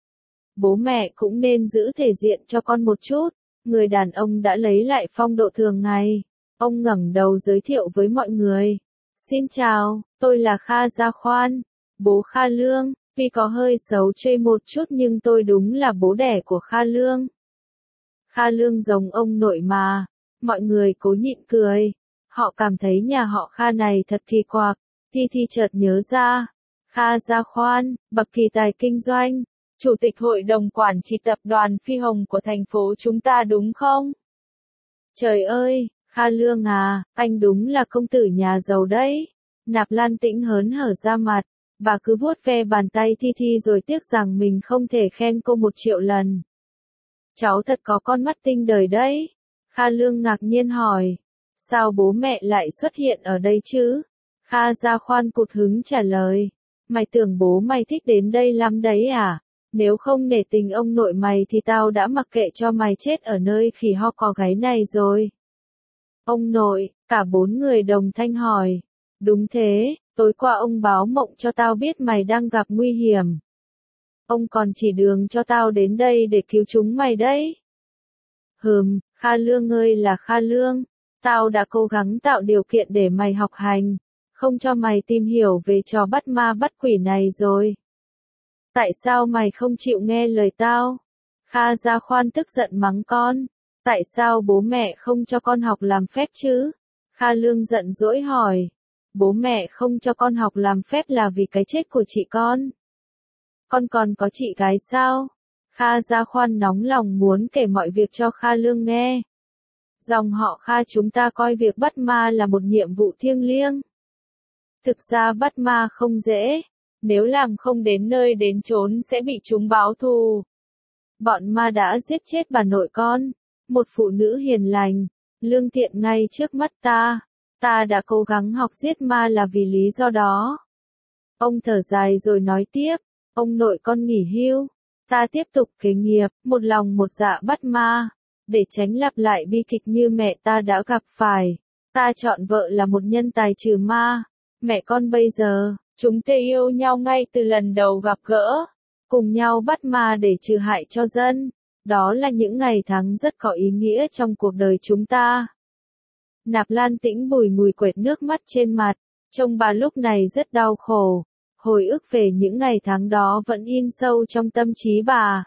Bố mẹ cũng nên giữ thể diện cho con một chút. Người đàn ông đã lấy lại phong độ thường ngày. Ông ngẩng đầu giới thiệu với mọi người. Xin chào, tôi là Kha Gia Khoan, bố Kha Lương. Tuy có hơi xấu chê một chút nhưng tôi đúng là bố đẻ của Kha Lương. Kha Lương giống ông nội mà. Mọi người cố nhịn cười. Họ cảm thấy nhà họ Kha này thật kỳ quặc. Thi Thi chợt nhớ ra. Kha Gia Khoan, bậc kỳ tài kinh doanh. Chủ tịch hội đồng quản trị tập đoàn Phi Hồng của thành phố chúng ta đúng không? Trời ơi, Kha Lương à, anh đúng là công tử nhà giàu đấy. Nạp Lan Tĩnh hớn hở ra mặt. Bà cứ vuốt ve bàn tay Thi Thi rồi tiếc rằng mình không thể khen cô 1.000.000 lần. Cháu thật có con mắt tinh đời đấy. Kha Lương ngạc nhiên hỏi. Sao bố mẹ lại xuất hiện ở đây chứ? Kha Gia Khoan cụt hứng trả lời. Mày tưởng bố mày thích đến đây lắm đấy à? Nếu không nể tình ông nội mày thì tao đã mặc kệ cho mày chết ở nơi khỉ ho có gáy này rồi. Ông nội, cả 4 người đồng thanh hỏi. Đúng thế, tối qua ông báo mộng cho tao biết mày đang gặp nguy hiểm. Ông còn chỉ đường cho tao đến đây để cứu chúng mày đấy. Kha Lương ơi là Kha Lương, tao đã cố gắng tạo điều kiện để mày học hành, không cho mày tìm hiểu về trò bắt ma bắt quỷ này rồi. Tại sao mày không chịu nghe lời tao? Kha Gia Khoan tức giận mắng con. Tại sao bố mẹ không cho con học làm phép chứ? Kha Lương giận dỗi hỏi. Bố mẹ không cho con học làm phép là vì cái chết của chị con. Con còn có chị gái sao? Kha Gia Khoan nóng lòng muốn kể mọi việc cho Kha Lương nghe. Dòng họ Kha chúng ta coi việc bắt ma là một nhiệm vụ thiêng liêng. Thực ra bắt ma không dễ. Nếu làm không đến nơi đến chốn sẽ bị chúng báo thù. Bọn ma đã giết chết bà nội con, một phụ nữ hiền lành, lương thiện ngay trước mắt ta. Ta đã cố gắng học giết ma là vì lý do đó. Ông thở dài rồi nói tiếp, ông nội con nghỉ hưu. Ta tiếp tục kế nghiệp, một lòng một dạ bắt ma. Để tránh lặp lại bi kịch như mẹ ta đã gặp phải. Ta chọn vợ là một nhân tài trừ ma. Mẹ con bây giờ, chúng ta yêu nhau ngay từ lần đầu gặp gỡ. Cùng nhau bắt ma để trừ hại cho dân. Đó là những ngày tháng rất có ý nghĩa trong cuộc đời chúng ta. Nạp Lan Tĩnh bùi ngùi quệt nước mắt trên mặt. Trông bà lúc này rất đau khổ. Hồi ức về những ngày tháng đó vẫn in sâu trong tâm trí bà.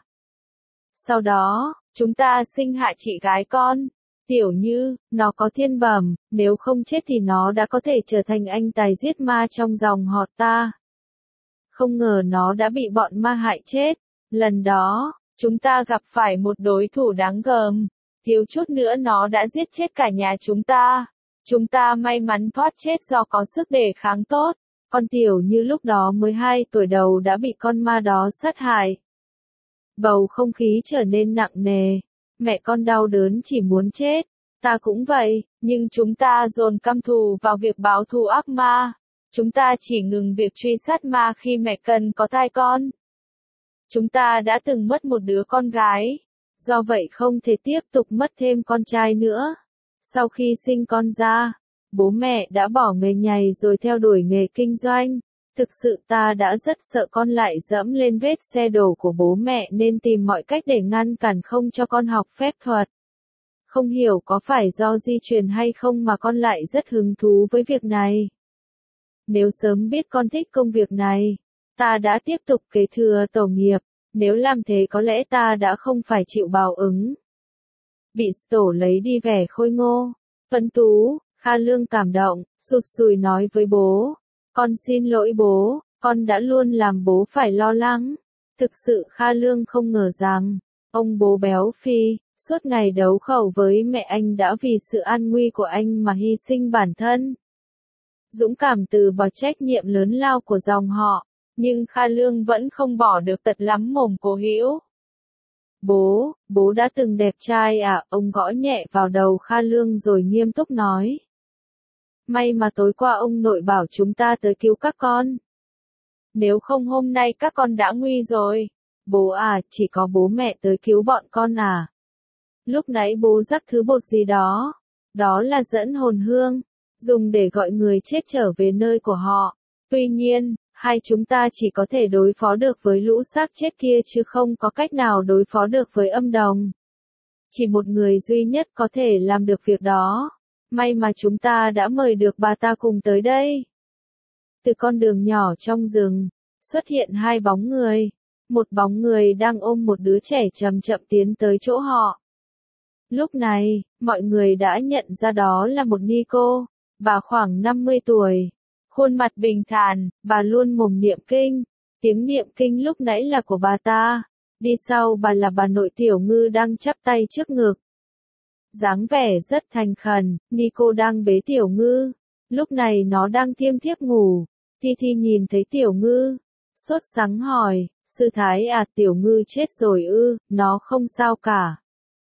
Sau đó, chúng ta sinh hạ chị gái con. Tiểu Như, nó có thiên bẩm, nếu không chết thì nó đã có thể trở thành anh tài giết ma trong dòng họ ta. Không ngờ nó đã bị bọn ma hại chết. Lần đó, chúng ta gặp phải một đối thủ đáng gờm. Thiếu chút nữa nó đã giết chết cả nhà chúng ta. Chúng ta may mắn thoát chết do có sức đề kháng tốt. Con Tiểu Như lúc đó mới 2 tuổi đầu đã bị con ma đó sát hại. Bầu không khí trở nên nặng nề. Mẹ con đau đớn chỉ muốn chết. Ta cũng vậy, nhưng chúng ta dồn căm thù vào việc báo thù ác ma. Chúng ta chỉ ngừng việc truy sát ma khi mẹ cần có thai con. Chúng ta đã từng mất một đứa con gái. Do vậy không thể tiếp tục mất thêm con trai nữa. Sau khi sinh con ra, bố mẹ đã bỏ nghề nhảy rồi theo đuổi nghề kinh doanh. Thực sự ta đã rất sợ con lại dẫm lên vết xe đổ của bố mẹ nên tìm mọi cách để ngăn cản không cho con học phép thuật. Không hiểu có phải do di truyền hay không mà con lại rất hứng thú với việc này. Nếu sớm biết con thích công việc này, ta đã tiếp tục kế thừa tổ nghiệp. Nếu làm thế có lẽ ta đã không phải chịu báo ứng. Bị tổ lấy đi vẻ khôi ngô, phấn tú, Kha Lương cảm động, sụt sùi nói với bố. Con xin lỗi bố, con đã luôn làm bố phải lo lắng. Thực sự Kha Lương không ngờ rằng, ông bố béo phì, suốt ngày đấu khẩu với mẹ anh đã vì sự an nguy của anh mà hy sinh bản thân. Dũng cảm từ bỏ trách nhiệm lớn lao của dòng họ, nhưng Kha Lương vẫn không bỏ được tật lắm mồm cố hữu. Bố đã từng đẹp trai à, ông gõ nhẹ vào đầu Kha Lương rồi nghiêm túc nói. May mà tối qua ông nội bảo chúng ta tới cứu các con. Nếu không hôm nay các con đã nguy rồi. Bố à, chỉ có bố mẹ tới cứu bọn con à. Lúc nãy bố rắc thứ bột gì đó. Đó là dẫn hồn hương, dùng để gọi người chết trở về nơi của họ. Tuy nhiên, hai chúng ta chỉ có thể đối phó được với lũ xác chết kia chứ không có cách nào đối phó được với âm đồng. Chỉ một người duy nhất có thể làm được việc đó. May mà chúng ta đã mời được bà ta cùng tới đây. Từ con đường nhỏ trong rừng, xuất hiện hai bóng người. Một bóng người đang ôm một đứa trẻ chậm chậm tiến tới chỗ họ. Lúc này, mọi người đã nhận ra đó là một ni cô, bà khoảng 50 tuổi. Khuôn mặt bình thản, bà luôn mồm niệm kinh. Tiếng niệm kinh lúc nãy là của bà ta. Đi sau bà là bà nội Tiểu Ngư đang chắp tay trước ngực. Dáng vẻ rất thành khẩn, Nico đang bế Tiểu Ngư. Lúc này nó đang thiêm thiếp ngủ. Thi Thi nhìn thấy Tiểu Ngư, sốt sắng hỏi, sư thái à, Tiểu Ngư chết rồi ư? Nó không sao cả.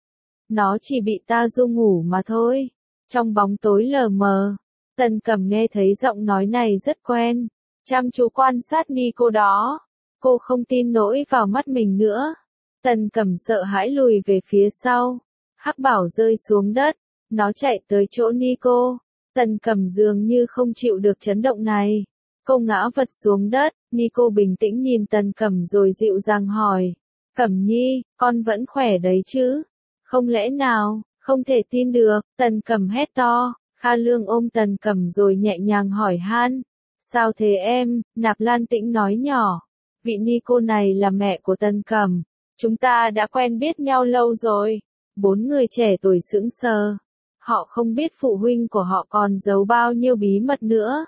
Nó chỉ bị ta ru ngủ mà thôi. Trong bóng tối lờ mờ, Tần Cẩm nghe thấy giọng nói này rất quen. Chăm chú quan sát Nico đó. Cô không tin nổi vào mắt mình nữa. Tần Cẩm sợ hãi lùi về phía sau. Hắc Bảo rơi xuống đất. Nó chạy tới chỗ Nico. Tần Cẩm dường như không chịu được chấn động này. Cô ngã vật xuống đất. Nico bình tĩnh nhìn Tần Cẩm rồi dịu dàng hỏi. Cẩm Nhi, con vẫn khỏe đấy chứ? Không lẽ nào, không thể tin được. Tần Cẩm hét to. Kha Lương ôm Tần Cẩm rồi nhẹ nhàng hỏi han. Sao thế em? Nạp Lan Tĩnh nói nhỏ. Vị Nico này là mẹ của Tần Cẩm. Chúng ta đã quen biết nhau lâu rồi. Bốn người trẻ tuổi sững sờ. Họ không biết phụ huynh của họ còn giấu bao nhiêu bí mật nữa.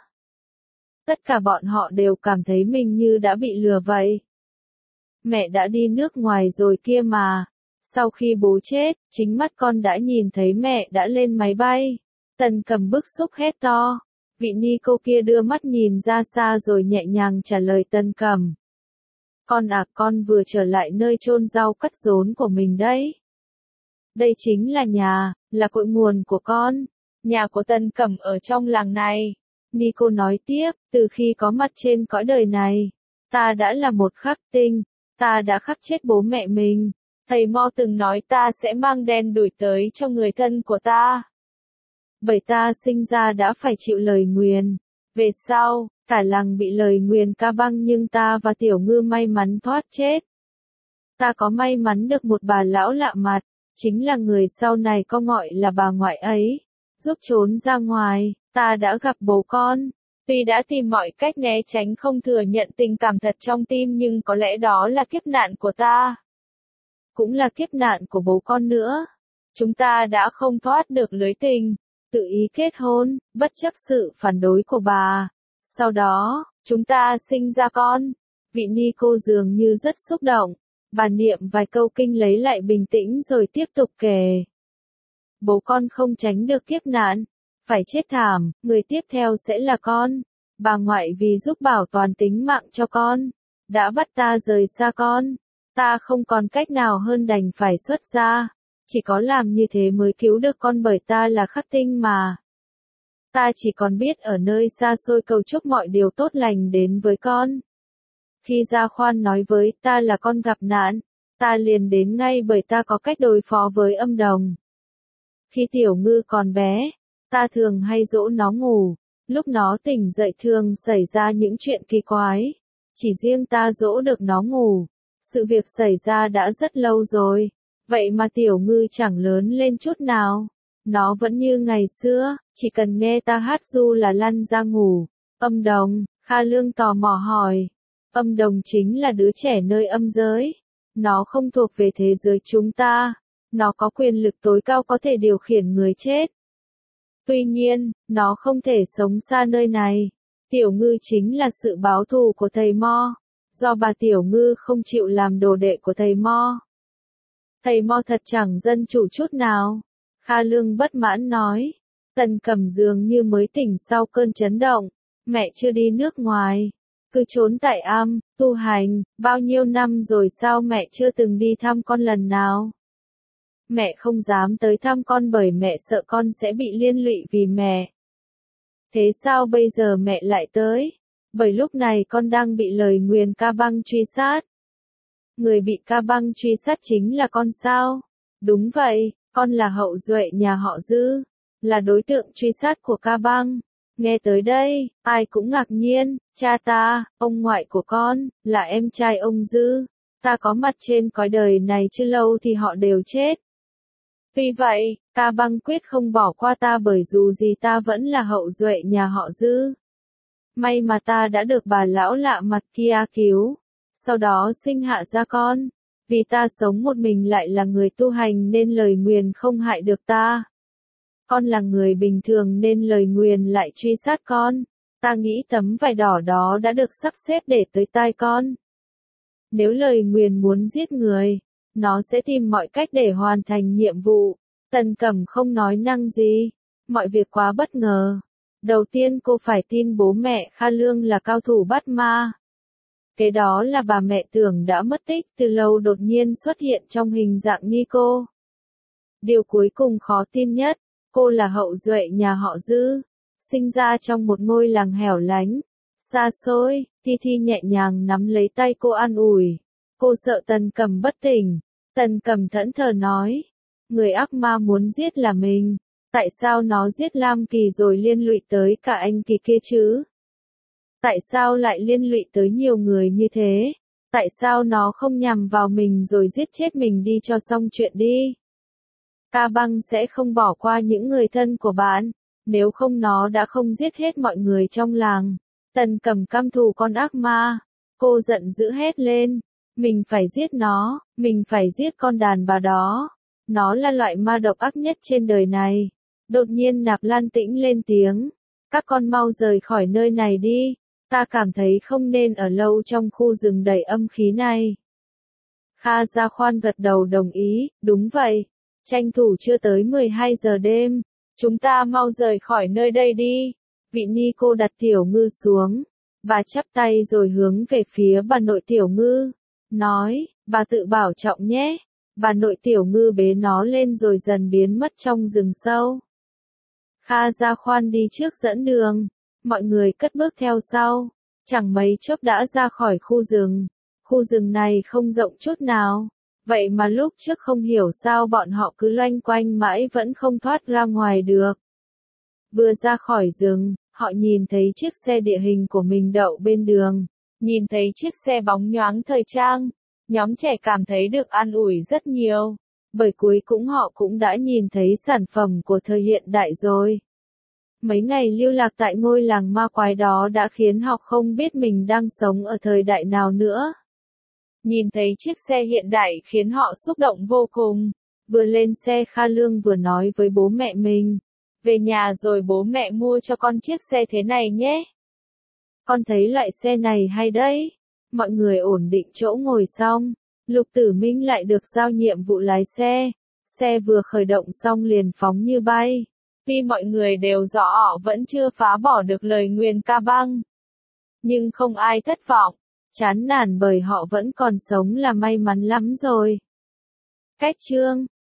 Tất cả bọn họ đều cảm thấy mình như đã bị lừa vậy. Mẹ đã đi nước ngoài rồi kia mà. Sau khi bố chết, chính mắt con đã nhìn thấy mẹ đã lên máy bay. Tần Cẩm bức xúc hét to. Vị Nico kia đưa mắt nhìn ra xa rồi nhẹ nhàng trả lời Tần Cẩm. Con à, con vừa trở lại nơi chôn rau cắt rốn của mình đấy. Đây chính là nhà, là cội nguồn của con. Nhà của Tần Cẩm ở trong làng này. Nico nói tiếp, từ khi có mặt trên cõi đời này, ta đã là một khắc tinh, ta đã khắc chết bố mẹ mình. Thầy Mo từng nói ta sẽ mang đen đuổi tới cho người thân của ta. Bởi ta sinh ra đã phải chịu lời nguyền. Về sau, cả làng bị lời nguyền ca băng nhưng ta và Tiểu Ngư may mắn thoát chết. Ta có may mắn được một bà lão lạ mặt, chính là người sau này con gọi là bà ngoại ấy, giúp trốn ra ngoài. Ta đã gặp bố con. Tuy đã tìm mọi cách né tránh không thừa nhận tình cảm thật trong tim nhưng có lẽ đó là kiếp nạn của ta. Cũng là kiếp nạn của bố con nữa. Chúng ta đã không thoát được lưới tình, tự ý kết hôn, bất chấp sự phản đối của bà. Sau đó, chúng ta sinh ra con. Vị Nico dường như rất xúc động. Bà niệm vài câu kinh lấy lại bình tĩnh rồi tiếp tục kể. Bố con không tránh được kiếp nạn. Phải chết thảm, người tiếp theo sẽ là con. Bà ngoại vì giúp bảo toàn tính mạng cho con, đã bắt ta rời xa con. Ta không còn cách nào hơn đành phải xuất gia. Chỉ có làm như thế mới cứu được con bởi ta là khắc tinh mà. Ta chỉ còn biết ở nơi xa xôi cầu chúc mọi điều tốt lành đến với con. Khi Gia Khoan nói với ta là con gặp nạn, ta liền đến ngay bởi ta có cách đối phó với âm đồng. Khi Tiểu Ngư còn bé, ta thường hay dỗ nó ngủ, lúc nó tỉnh dậy thường xảy ra những chuyện kỳ quái. Chỉ riêng ta dỗ được nó ngủ. Sự việc xảy ra đã rất lâu rồi, vậy mà Tiểu Ngư chẳng lớn lên chút nào. Nó vẫn như ngày xưa, chỉ cần nghe ta hát ru là lăn ra ngủ. Âm đồng, Kha Lương tò mò hỏi. Âm đồng chính là đứa trẻ nơi âm giới. Nó không thuộc về thế giới chúng ta. Nó có quyền lực tối cao có thể điều khiển người chết. Tuy nhiên, nó không thể sống xa nơi này. Tiểu Ngư chính là sự báo thù của thầy Mo. do bà Tiểu Ngư không chịu làm đồ đệ của thầy Mo. Thầy Mo thật chẳng dân chủ chút nào. Kha Lương bất mãn nói. Tần Cẩm dường như mới tỉnh sau cơn chấn động. Mẹ chưa đi nước ngoài. Cứ trốn tại am, tu hành, bao nhiêu năm rồi sao mẹ chưa từng đi thăm con lần nào? Mẹ không dám tới thăm con bởi mẹ sợ con sẽ bị liên lụy vì mẹ. Thế sao bây giờ mẹ lại tới? Bởi lúc này con đang bị lời nguyền Ca Băng truy sát. Người bị Ca Băng truy sát chính là con sao? Đúng vậy, con là hậu duệ nhà họ Dư, là đối tượng truy sát của Ca Băng. Nghe tới đây, ai cũng ngạc nhiên, cha ta, ông ngoại của con, là em trai ông Dư. Ta có mặt trên cõi đời này chưa lâu thì họ đều chết. Tuy vậy, Ca Băng quyết không bỏ qua ta bởi dù gì ta vẫn là hậu duệ nhà họ Dư. May mà ta đã được bà lão lạ mặt kia cứu, sau đó sinh hạ ra con. Vì ta sống một mình lại là người tu hành nên lời nguyền không hại được ta. Con là người bình thường nên lời nguyền lại truy sát con. Ta nghĩ tấm vải đỏ đó đã được sắp xếp để tới tai con. Nếu lời nguyền muốn giết người, nó sẽ tìm mọi cách để hoàn thành nhiệm vụ. Tần Cẩm không nói năng gì. Mọi việc quá bất ngờ. Đầu tiên cô phải tin bố mẹ Kha Lương là cao thủ bắt ma. Kế đó là bà mẹ tưởng đã mất tích từ lâu đột nhiên xuất hiện trong hình dạng như cô. Điều cuối cùng khó tin nhất, cô là hậu duệ nhà họ Dư, sinh ra trong một ngôi làng hẻo lánh, xa xôi. Thi Thi nhẹ nhàng nắm lấy tay cô an ủi. Cô sợ Tần Cẩm bất tỉnh. Tần Cẩm thẫn thờ nói, người ác ma muốn giết là mình. Tại sao nó giết Lam Kỳ rồi liên lụy tới cả anh Kỳ kia chứ? Tại sao lại liên lụy tới nhiều người như thế? Tại sao nó không nhằm vào mình rồi giết chết mình đi cho xong chuyện đi? Ca Băng sẽ không bỏ qua những người thân của bạn, nếu không nó đã không giết hết mọi người trong làng. Tần Cẩm căm thù con ác ma. Cô giận dữ hét lên. Mình phải giết nó, mình phải giết con đàn bà đó. Nó là loại ma độc ác nhất trên đời này. Đột nhiên Nạp Lan Tĩnh lên tiếng. Các con mau rời khỏi nơi này đi. Ta cảm thấy không nên ở lâu trong khu rừng đầy âm khí này. Kha Gia Khoan gật đầu đồng ý, đúng vậy. Tranh thủ chưa tới 12 giờ đêm. Chúng ta mau rời khỏi nơi đây đi. Vị ni cô đặt Tiểu Ngư xuống. Bà chắp tay rồi hướng về phía bà nội Tiểu Ngư. Nói, bà tự bảo trọng nhé. Bà nội Tiểu Ngư bế nó lên rồi dần biến mất trong rừng sâu. Kha Gia Khoan đi trước dẫn đường. Mọi người cất bước theo sau. Chẳng mấy chốc đã ra khỏi khu rừng. Khu rừng này không rộng chút nào. Vậy mà lúc trước không hiểu sao bọn họ cứ loanh quanh mãi vẫn không thoát ra ngoài được. Vừa ra khỏi rừng, họ nhìn thấy chiếc xe địa hình của mình đậu bên đường. Nhìn thấy chiếc xe bóng nhoáng thời trang. Nhóm trẻ cảm thấy được an ủi rất nhiều. Bởi cuối cùng họ cũng đã nhìn thấy sản phẩm của thời hiện đại rồi. Mấy ngày lưu lạc tại ngôi làng ma quái đó đã khiến họ không biết mình đang sống ở thời đại nào nữa. Nhìn thấy chiếc xe hiện đại khiến họ xúc động vô cùng. Vừa lên xe Kha Lương vừa nói với bố mẹ mình. Về nhà rồi bố mẹ mua cho con chiếc xe thế này nhé. Con thấy loại xe này hay đấy. Mọi người ổn định chỗ ngồi xong. Lục Tử Minh lại được giao nhiệm vụ lái xe. Xe vừa khởi động xong liền phóng như bay. Tuy mọi người đều rõ họ vẫn chưa phá bỏ được lời nguyền Ca Băng. Nhưng không ai thất vọng. Chán nản bởi họ vẫn còn sống là may mắn lắm rồi. Cách chương